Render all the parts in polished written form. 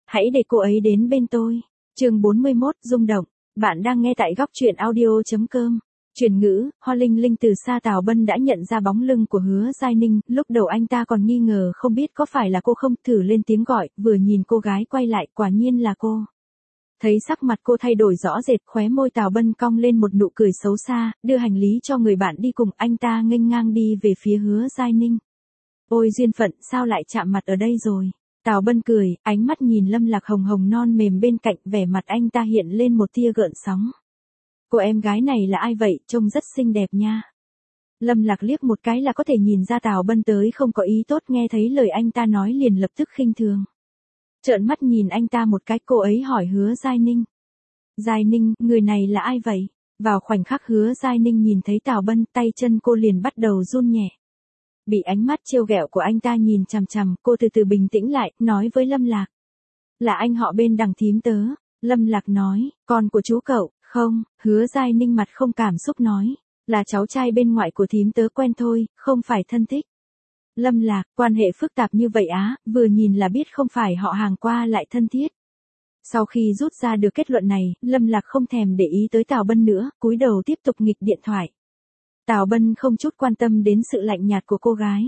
hãy để cô ấy đến bên tôi. Chương 41, rung động. Bạn đang nghe tại góc truyện audio.com. Truyền ngữ, Hoa Linh Linh từ xa Tào Bân đã nhận ra bóng lưng của Hứa Giai Ninh, lúc đầu anh ta còn nghi ngờ không biết có phải là cô không, thử lên tiếng gọi, vừa nhìn cô gái quay lại, quả nhiên là cô. Thấy sắc mặt cô thay đổi rõ rệt, khóe môi Tào Bân cong lên một nụ cười xấu xa, đưa hành lý cho người bạn đi cùng, anh ta nghênh ngang đi về phía Hứa Giai Ninh. Ôi duyên phận, sao lại chạm mặt ở đây rồi? Tào Bân cười, ánh mắt nhìn Lâm Lạc hồng hồng non mềm bên cạnh, vẻ mặt anh ta hiện lên một tia gợn sóng. Cô em gái này là ai vậy, trông rất xinh đẹp nha. Lâm Lạc liếc một cái là có thể nhìn ra Tào Bân tới không có ý tốt, nghe thấy lời anh ta nói liền lập tức khinh thường. Trợn mắt nhìn anh ta một cái, cô ấy hỏi Hứa Giai Ninh. Giai Ninh, người này là ai vậy? Vào khoảnh khắc Hứa Giai Ninh nhìn thấy Tào Bân, tay chân cô liền bắt đầu run nhẹ. Bị ánh mắt trêu ghẹo của anh ta nhìn chằm chằm, cô từ từ bình tĩnh lại, nói với Lâm Lạc. Là anh họ bên đằng thím tớ. Lâm Lạc nói, con của chú cậu, không, Hứa Giai Ninh mặt không cảm xúc nói. Là cháu trai bên ngoại của thím tớ quen thôi, không phải thân thích. Lâm Lạc, quan hệ phức tạp như vậy á, vừa nhìn là biết không phải họ hàng qua lại thân thiết. Sau khi rút ra được kết luận này, Lâm Lạc không thèm để ý tới Tào Bân nữa, cúi đầu tiếp tục nghịch điện thoại. Tào Bân không chút quan tâm đến sự lạnh nhạt của cô gái.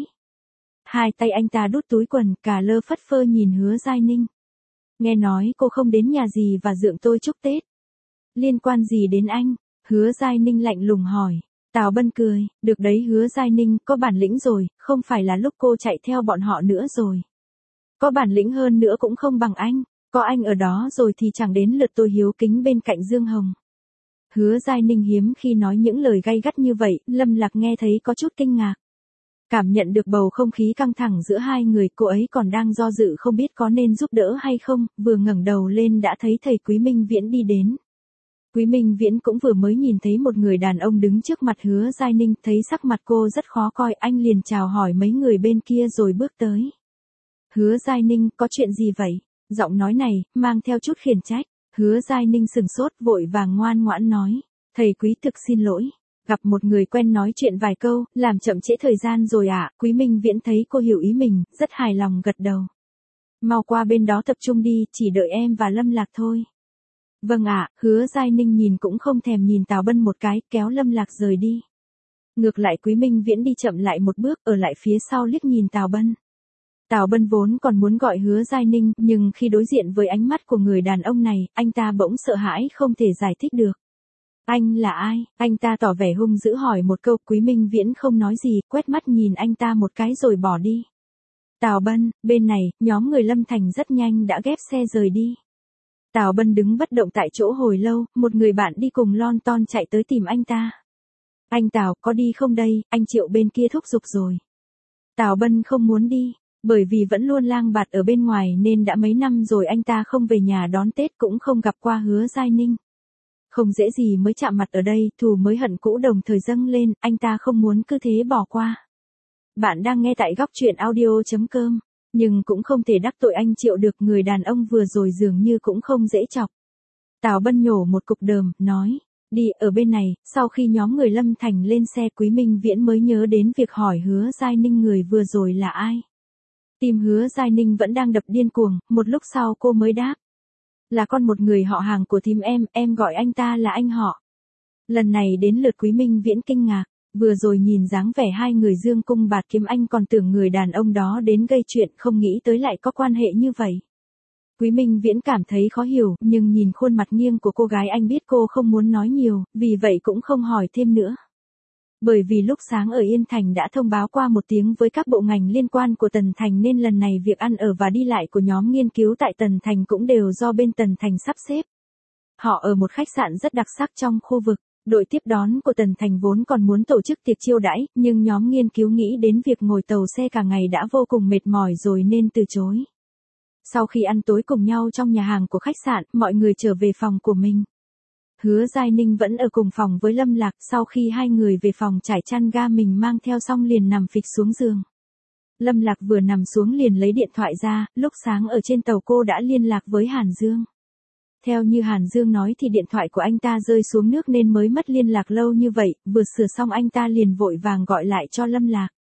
Hai tay anh ta đút túi quần, cà lơ phất phơ nhìn Hứa Giai Ninh. Nghe nói cô không đến nhà gì và dượng tôi chúc Tết. Liên quan gì đến anh? Hứa Giai Ninh lạnh lùng hỏi. Tào Bân cười, được đấy Hứa Giai Ninh, có bản lĩnh rồi, không phải là lúc cô chạy theo bọn họ nữa rồi. Có bản lĩnh hơn nữa cũng không bằng anh, có anh ở đó rồi thì chẳng đến lượt tôi hiếu kính bên cạnh Dương Hồng. Hứa Giai Ninh hiếm khi nói những lời gay gắt như vậy, Lâm Lạc nghe thấy có chút kinh ngạc. Cảm nhận được bầu không khí căng thẳng giữa hai người, cô ấy còn đang do dự không biết có nên giúp đỡ hay không, vừa ngẩng đầu lên đã thấy thầy Quý Minh Viễn đi đến. Quý Minh Viễn cũng vừa mới nhìn thấy một người đàn ông đứng trước mặt Hứa Giai Ninh, thấy sắc mặt cô rất khó coi, anh liền chào hỏi mấy người bên kia rồi bước tới. Hứa Giai Ninh, có chuyện gì vậy? Giọng nói này, mang theo chút khiển trách. Hứa Giai Ninh sừng sốt, vội vàng ngoan ngoãn nói. Thầy Quý thực xin lỗi. Gặp một người quen nói chuyện vài câu, làm chậm trễ thời gian rồi ạ. Quý Minh Viễn thấy cô hiểu ý mình, rất hài lòng gật đầu. Mau qua bên đó tập trung đi, chỉ đợi em và Lâm Lạc thôi. Vâng ạ, Hứa Giai Ninh nhìn cũng không thèm nhìn Tào Bân một cái, kéo Lâm Lạc rời đi. Ngược lại Quý Minh Viễn đi chậm lại một bước, ở lại phía sau liếc nhìn Tào Bân. Tào Bân vốn còn muốn gọi Hứa Giai Ninh, nhưng khi đối diện với ánh mắt của người đàn ông này, anh ta bỗng sợ hãi không thể giải thích được. Anh là ai? Anh ta tỏ vẻ hung dữ hỏi một câu, Quý Minh Viễn không nói gì, quét mắt nhìn anh ta một cái rồi bỏ đi. Tào Bân, bên này, nhóm người Lâm Thành rất nhanh đã ghép xe rời đi. Tào Bân đứng bất động tại chỗ hồi lâu, một người bạn đi cùng lon ton chạy tới tìm anh ta. Anh Tào, có đi không đây, anh Triệu bên kia thúc giục rồi. Tào Bân không muốn đi, bởi vì vẫn luôn lang bạt ở bên ngoài nên đã mấy năm rồi anh ta không về nhà đón Tết cũng không gặp qua Hứa Giai Ninh. Không dễ gì mới chạm mặt ở đây, thù mới hận cũ đồng thời dâng lên, anh ta không muốn cứ thế bỏ qua. Bạn đang nghe tại góc truyện audio.com. Nhưng cũng không thể đắc tội anh Triệu được, người đàn ông vừa rồi dường như cũng không dễ chọc. Tào Bân nhổ một cục đờm, nói, đi, ở bên này. Sau khi nhóm người Lâm Thành lên xe, Quý Minh Viễn mới nhớ đến việc hỏi Hứa Giai Ninh người vừa rồi là ai. Tim Hứa Giai Ninh vẫn đang đập điên cuồng, một lúc sau cô mới đáp. Là con một người họ hàng của thím em gọi anh ta là anh họ. Lần này đến lượt Quý Minh Viễn kinh ngạc. Vừa rồi nhìn dáng vẻ hai người dương cung bạt kiếm anh còn tưởng người đàn ông đó đến gây chuyện, không nghĩ tới lại có quan hệ như vậy. Quý Minh Viễn cảm thấy khó hiểu, nhưng nhìn khuôn mặt nghiêng của cô gái anh biết cô không muốn nói nhiều, vì vậy cũng không hỏi thêm nữa. Bởi vì lúc sáng ở Yên Thành đã thông báo qua một tiếng với các bộ ngành liên quan của Tần Thành nên lần này việc ăn ở và đi lại của nhóm nghiên cứu tại Tần Thành cũng đều do bên Tần Thành sắp xếp. Họ ở một khách sạn rất đặc sắc trong khu vực. Đội tiếp đón của Tần Thành vốn còn muốn tổ chức tiệc chiêu đãi, nhưng nhóm nghiên cứu nghĩ đến việc ngồi tàu xe cả ngày đã vô cùng mệt mỏi rồi nên từ chối. Sau khi ăn tối cùng nhau trong nhà hàng của khách sạn, mọi người trở về phòng của mình. Hứa Giai Ninh vẫn ở cùng phòng với Lâm Lạc, sau khi hai người về phòng trải chăn ga mình mang theo xong liền nằm phịch xuống giường. Lâm Lạc vừa nằm xuống liền lấy điện thoại ra, lúc sáng ở trên tàu cô đã liên lạc với Hàn Dương. Theo như Hàn Dương nói thì điện thoại của anh ta rơi xuống nước nên mới mất liên lạc lâu như vậy, vừa sửa xong anh ta liền vội vàng gọi lại cho Lâm Lạc.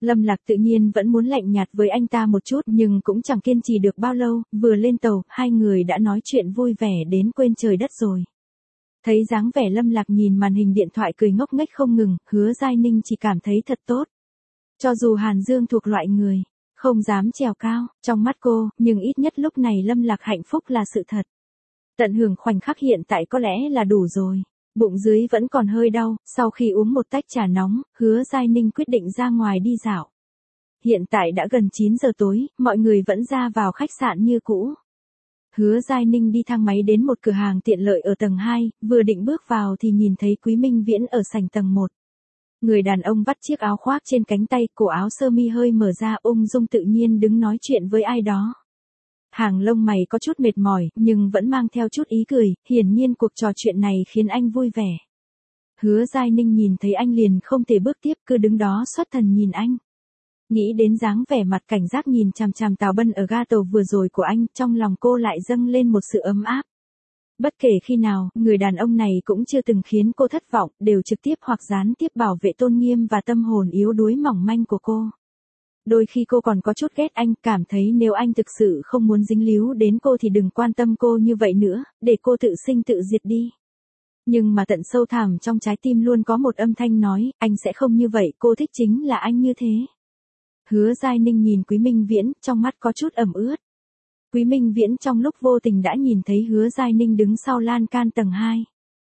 Lâm Lạc tự nhiên vẫn muốn lạnh nhạt với anh ta một chút nhưng cũng chẳng kiên trì được bao lâu, vừa lên tàu, hai người đã nói chuyện vui vẻ đến quên trời đất rồi. Thấy dáng vẻ Lâm Lạc nhìn màn hình điện thoại cười ngốc nghếch không ngừng, Hứa Giai Ninh chỉ cảm thấy thật tốt. Cho dù Hàn Dương thuộc loại người không dám trèo cao trong mắt cô, nhưng ít nhất lúc này Lâm Lạc hạnh phúc là sự thật. Tận hưởng khoảnh khắc hiện tại có lẽ là đủ rồi. Bụng dưới vẫn còn hơi đau, sau khi uống một tách trà nóng, Hứa Giai Ninh quyết định ra ngoài đi dạo. Hiện tại đã gần 9 giờ tối, mọi người vẫn ra vào khách sạn như cũ. Hứa Giai Ninh đi thang máy đến một cửa hàng tiện lợi ở tầng 2, vừa định bước vào thì nhìn thấy Quý Minh Viễn ở sảnh tầng 1. Người đàn ông vắt chiếc áo khoác trên cánh tay, cổ áo sơ mi hơi mở ra, ung dung tự nhiên đứng nói chuyện với ai đó. Hàng lông mày có chút mệt mỏi, nhưng vẫn mang theo chút ý cười, hiển nhiên cuộc trò chuyện này khiến anh vui vẻ. Hứa Giai Ninh nhìn thấy anh liền không thể bước tiếp, cứ đứng đó xuất thần nhìn anh. Nghĩ đến dáng vẻ mặt cảnh giác nhìn chằm chằm Tào Bân ở ga tàu vừa rồi của anh, trong lòng cô lại dâng lên một sự ấm áp. Bất kể khi nào, người đàn ông này cũng chưa từng khiến cô thất vọng, đều trực tiếp hoặc gián tiếp bảo vệ tôn nghiêm và tâm hồn yếu đuối mỏng manh của cô. Đôi khi cô còn có chút ghét anh, cảm thấy nếu anh thực sự không muốn dính líu đến cô thì đừng quan tâm cô như vậy nữa, để cô tự sinh tự diệt đi. Nhưng mà tận sâu thẳm trong trái tim luôn có một âm thanh nói, anh sẽ không như vậy, cô thích chính là anh như thế. Hứa Giai Ninh nhìn Quý Minh Viễn, trong mắt có chút ẩm ướt. Quý Minh Viễn trong lúc vô tình đã nhìn thấy Hứa Giai Ninh đứng sau lan can tầng 2.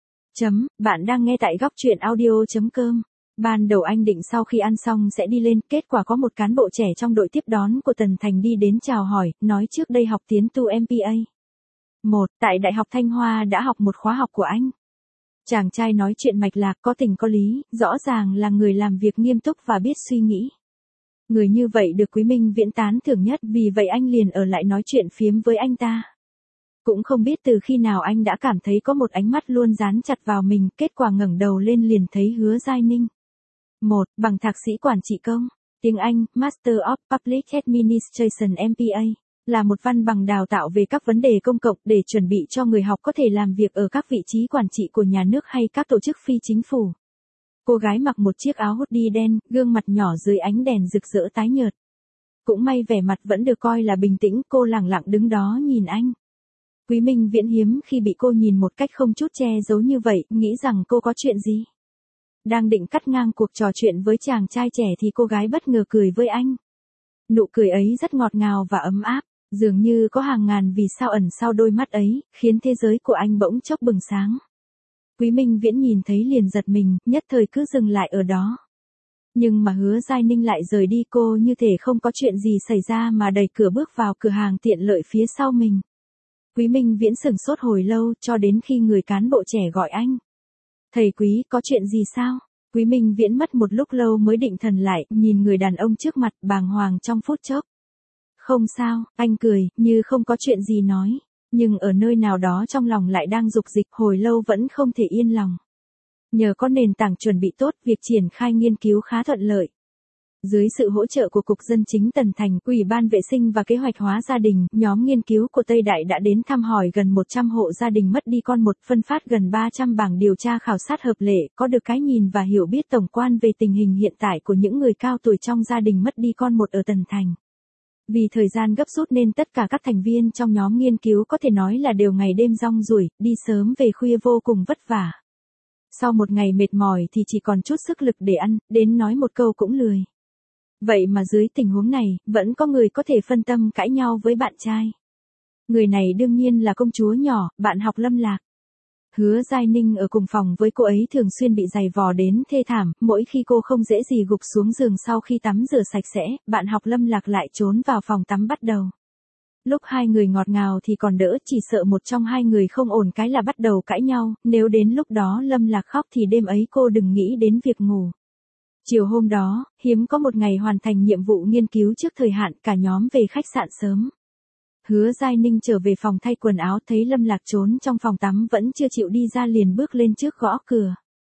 Bạn đang nghe tại góc truyện audio.com. Ban đầu anh định sau khi ăn xong sẽ đi lên, kết quả có một cán bộ trẻ trong đội tiếp đón của Tần Thành đi đến chào hỏi, nói trước đây học tiến tu MPA. Tại Đại học Thanh Hoa đã học một khóa học của anh. Chàng trai nói chuyện mạch lạc, có tình có lý, rõ ràng là người làm việc nghiêm túc và biết suy nghĩ. Người như vậy được Quý Minh Viễn tán thưởng nhất, vì vậy anh liền ở lại nói chuyện phiếm với anh ta. Cũng không biết từ khi nào anh đã cảm thấy có một ánh mắt luôn dán chặt vào mình, kết quả ngẩng đầu lên liền thấy Hứa Giai Ninh. Bằng thạc sĩ quản trị công, tiếng Anh, Master of Public Administration MPA, là một văn bằng đào tạo về các vấn đề công cộng để chuẩn bị cho người học có thể làm việc ở các vị trí quản trị của nhà nước hay các tổ chức phi chính phủ. Cô gái mặc một chiếc áo hoodie đen, gương mặt nhỏ dưới ánh đèn rực rỡ tái nhợt. Cũng may vẻ mặt vẫn được coi là bình tĩnh, cô lẳng lặng đứng đó nhìn anh. Quý Minh Viễn hiếm khi bị cô nhìn một cách không chút che giấu như vậy, nghĩ rằng cô có chuyện gì. Đang định cắt ngang cuộc trò chuyện với chàng trai trẻ thì cô gái bất ngờ cười với anh. Nụ cười ấy rất ngọt ngào và ấm áp, dường như có hàng ngàn vì sao ẩn sau đôi mắt ấy, khiến thế giới của anh bỗng chốc bừng sáng. Quý Minh Viễn nhìn thấy liền giật mình, nhất thời cứ dừng lại ở đó. Nhưng mà Hứa Giai Ninh lại rời đi, cô như thể không có chuyện gì xảy ra mà đẩy cửa bước vào cửa hàng tiện lợi phía sau mình. Quý Minh Viễn sửng sốt hồi lâu, cho đến khi người cán bộ trẻ gọi anh. Thầy Quý, có chuyện gì sao? Quý Minh Viễn mất một lúc lâu mới định thần lại, nhìn người đàn ông trước mặt, bàng hoàng trong phút chốc. Không sao, anh cười, như không có chuyện gì nói. Nhưng ở nơi nào đó trong lòng lại đang dục dịch, hồi lâu vẫn không thể yên lòng. Nhờ có nền tảng chuẩn bị tốt, việc triển khai nghiên cứu khá thuận lợi. Dưới sự hỗ trợ của Cục Dân chính Tần Thành, Ủy ban Vệ sinh và Kế hoạch hóa gia đình, nhóm nghiên cứu của Tây Đại đã đến thăm hỏi gần 100 hộ gia đình mất đi con một, phân phát gần 300 bảng điều tra khảo sát hợp lệ, có được cái nhìn và hiểu biết tổng quan về tình hình hiện tại của những người cao tuổi trong gia đình mất đi con một ở Tần Thành. Vì thời gian gấp rút nên tất cả các thành viên trong nhóm nghiên cứu có thể nói là đều ngày đêm rong ruổi, đi sớm về khuya vô cùng vất vả. Sau một ngày mệt mỏi thì chỉ còn chút sức lực để ăn, đến nói một câu cũng lười. Vậy mà dưới tình huống này, vẫn có người có thể phân tâm cãi nhau với bạn trai. Người này đương nhiên là công chúa nhỏ, bạn học Lâm Lạc. Hứa Giai Ninh ở cùng phòng với cô ấy thường xuyên bị giày vò đến thê thảm, mỗi khi cô không dễ gì gục xuống giường sau khi tắm rửa sạch sẽ, bạn học Lâm Lạc lại trốn vào phòng tắm bắt đầu. Lúc hai người ngọt ngào thì còn đỡ, chỉ sợ một trong hai người không ổn cái là bắt đầu cãi nhau, nếu đến lúc đó Lâm Lạc khóc thì đêm ấy cô đừng nghĩ đến việc ngủ. Chiều hôm đó, hiếm có một ngày hoàn thành nhiệm vụ nghiên cứu trước thời hạn, cả nhóm về khách sạn sớm. Hứa Giai Ninh trở về phòng thay quần áo, thấy Lâm Lạc trốn trong phòng tắm vẫn chưa chịu đi ra liền bước lên trước gõ cửa.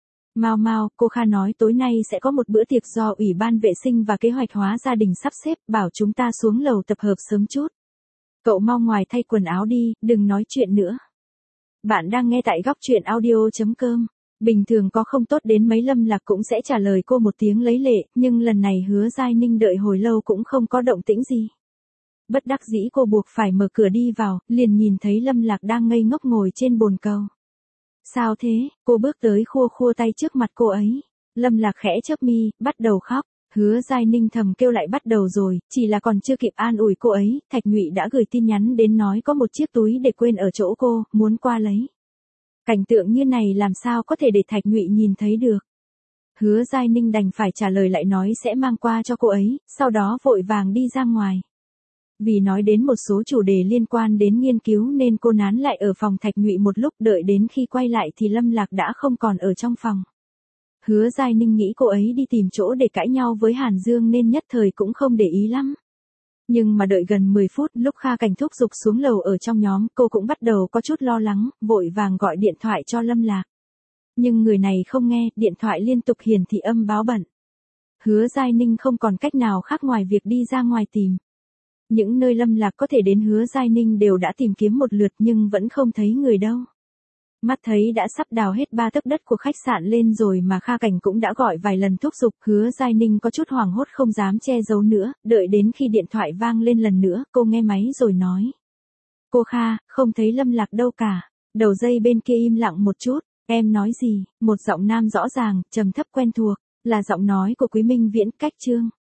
Mau, cô Kha nói tối nay sẽ có một bữa tiệc do Ủy ban Vệ sinh và Kế hoạch hóa gia đình sắp xếp, bảo chúng ta xuống lầu tập hợp sớm chút. Cậu mau ngoài thay quần áo đi, đừng nói chuyện nữa. Bạn đang nghe tại góc truyện audio.com. Bình thường có không tốt đến mấy Lâm Lạc cũng sẽ trả lời cô một tiếng lấy lệ, nhưng lần này Hứa Giai Ninh đợi hồi lâu cũng không có động tĩnh gì. Bất đắc dĩ cô buộc phải mở cửa đi vào, liền nhìn thấy Lâm Lạc đang ngây ngốc ngồi trên bồn cầu. Sao thế? Cô bước tới khua khua tay trước mặt cô ấy. Lâm Lạc khẽ chớp mi, bắt đầu khóc. Hứa Giai Ninh thầm kêu lại bắt đầu rồi, chỉ là còn chưa kịp an ủi cô ấy, Thạch Nhụy đã gửi tin nhắn đến nói có một chiếc túi để quên ở chỗ cô, muốn qua lấy. Cảnh tượng như này làm sao có thể để Thạch Nhụy nhìn thấy được. Hứa Giai Ninh đành phải trả lời lại nói sẽ mang qua cho cô ấy, sau đó vội vàng đi ra ngoài. Vì nói đến một số chủ đề liên quan đến nghiên cứu nên cô nán lại ở phòng Thạch Nhụy một lúc, đợi đến khi quay lại thì Lâm Lạc đã không còn ở trong phòng. Hứa Giai Ninh nghĩ cô ấy đi tìm chỗ để cãi nhau với Hàn Dương nên nhất thời cũng không để ý lắm. Nhưng mà đợi gần 10 phút, lúc Kha Cảnh thúc giục xuống lầu ở trong nhóm, cô cũng bắt đầu có chút lo lắng, vội vàng gọi điện thoại cho Lâm Lạc. Nhưng người này không nghe, điện thoại liên tục hiển thị âm báo bận. Hứa Giai Ninh không còn cách nào khác ngoài việc đi ra ngoài tìm. Những nơi Lâm Lạc có thể đến Hứa Giai Ninh đều đã tìm kiếm một lượt nhưng vẫn không thấy người đâu. Mắt thấy đã sắp đào hết 3 tấc đất của khách sạn lên rồi mà Kha Cảnh cũng đã gọi vài lần thúc giục, Hứa Giai Ninh có chút hoảng hốt không dám che giấu nữa, đợi đến khi điện thoại vang lên lần nữa, cô nghe máy rồi nói. Cô Kha, không thấy Lâm Lạc đâu cả. Đầu dây bên kia im lặng một chút, em nói gì, một giọng nam rõ ràng, trầm thấp quen thuộc, là giọng nói của Quý Minh Viễn, cách Trương.